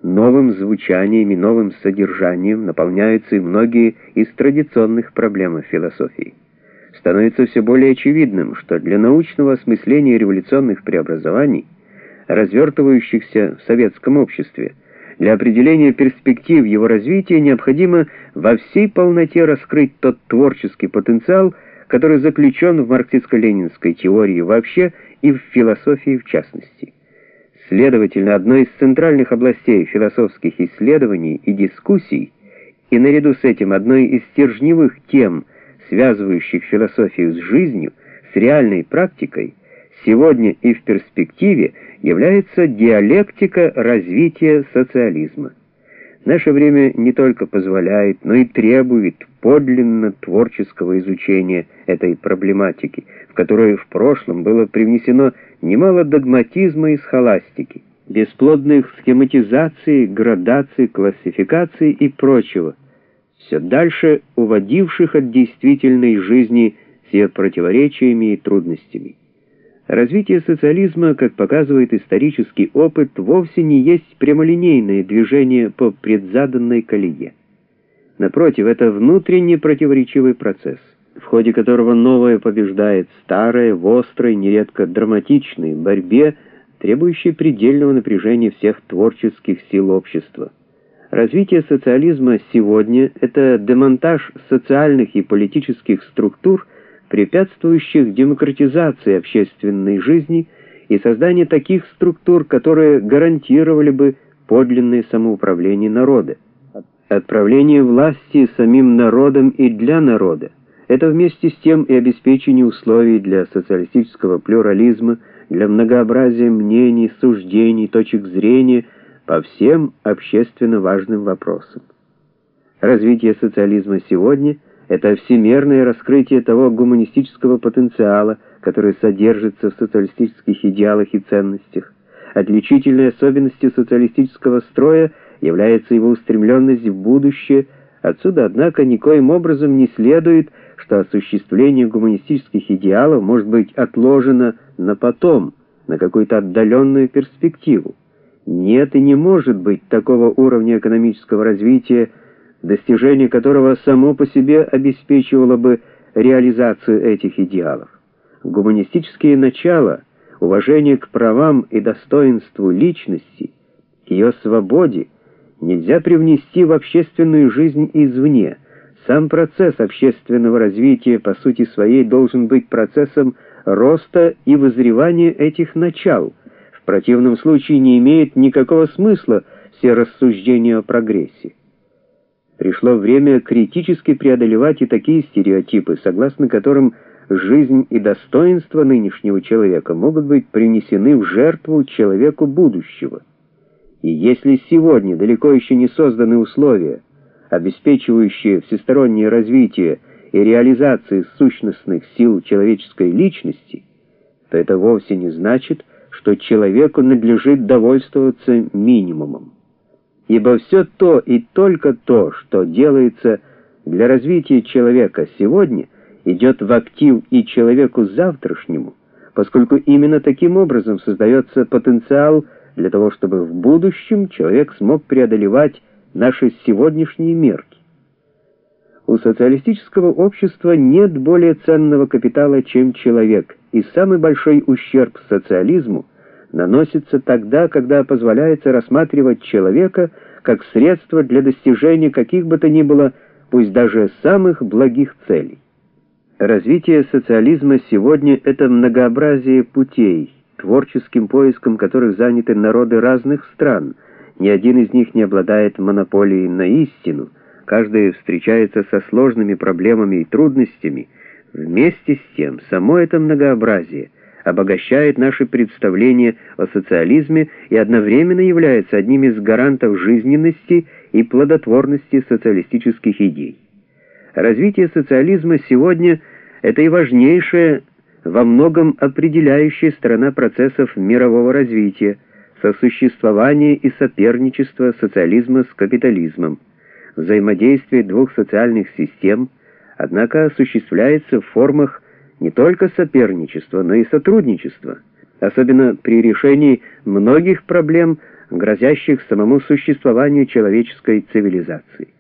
Новым звучанием и новым содержанием наполняются и многие из традиционных проблем философии. Становится все более очевидным, что для научного осмысления революционных преобразований, развертывающихся в советском обществе, для определения перспектив его развития необходимо во всей полноте раскрыть тот творческий потенциал, который заключен в марксистско-ленинской теории вообще и в философии в частности. Следовательно, одной из центральных областей философских исследований и дискуссий, и наряду с этим одной из стержневых тем, связывающих философию с жизнью, с реальной практикой, сегодня и в перспективе является диалектика развития социализма. Наше время не только позволяет, но и требует подлинно творческого изучения этой проблематики, в которой в прошлом было привнесено немало догматизма и схоластики, бесплодных схематизаций, градаций, классификаций и прочего, все дальше уводивших от действительной жизни с ее противоречиями и трудностями. Развитие социализма, как показывает исторический опыт, вовсе не есть прямолинейное движение по предзаданной колее. Напротив, это внутренне противоречивый процесс, в ходе которого новое побеждает старое в острой, нередко драматичной борьбе, требующей предельного напряжения всех творческих сил общества. Развитие социализма сегодня — это демонтаж социальных и политических структур, препятствующих демократизации общественной жизни, и создание таких структур, которые гарантировали бы подлинное самоуправление народа. Отправление власти самим народом и для народа. Это вместе с тем и обеспечение условий для социалистического плюрализма, для многообразия мнений, суждений, точек зрения по всем общественно важным вопросам. Развитие социализма сегодня — это всемирное раскрытие того гуманистического потенциала, который содержится в социалистических идеалах и ценностях. Отличительной особенностью социалистического строя является его устремленность в будущее. Отсюда, однако, никоим образом не следует, что осуществление гуманистических идеалов может быть отложено на потом, на какую-то отдаленную перспективу. Нет и не может быть такого уровня экономического развития, достижение которого само по себе обеспечивало бы реализацию этих идеалов. Гуманистические начала, уважение к правам и достоинству личности, к ее свободе, нельзя привнести в общественную жизнь извне. Сам процесс общественного развития по сути своей должен быть процессом роста и вызревания этих начал. В противном случае не имеет никакого смысла все рассуждения о прогрессе. Пришло время критически преодолевать и такие стереотипы, согласно которым жизнь и достоинство нынешнего человека могут быть принесены в жертву человеку будущего. И если сегодня далеко еще не созданы условия, обеспечивающие всестороннее развитие и реализацию сущностных сил человеческой личности, то это вовсе не значит, что человеку надлежит довольствоваться минимумом. Ибо все то и только то, что делается для развития человека сегодня, идет в актив и человеку завтрашнему, поскольку именно таким образом создается потенциал для того, чтобы в будущем человек смог преодолевать наши сегодняшние мерки. У социалистического общества нет более ценного капитала, чем человек, и самый большой ущерб социализму наносится тогда, когда позволяется рассматривать человека как средство для достижения каких бы то ни было, пусть даже самых благих целей. Развитие социализма сегодня — это многообразие путей, творческим поиском которых заняты народы разных стран. Ни один из них не обладает монополией на истину, каждый встречается со сложными проблемами и трудностями. Вместе с тем, само это многообразие обогащает наши представления о социализме и одновременно является одним из гарантов жизненности и плодотворности социалистических идей. Развитие социализма сегодня — это и важнейшая, во многом определяющая сторона процессов мирового развития, сосуществования и соперничества социализма с капитализмом. Взаимодействие двух социальных систем, однако, осуществляется в формах не только соперничества, но и сотрудничества, особенно при решении многих проблем, грозящих самому существованию человеческой цивилизации.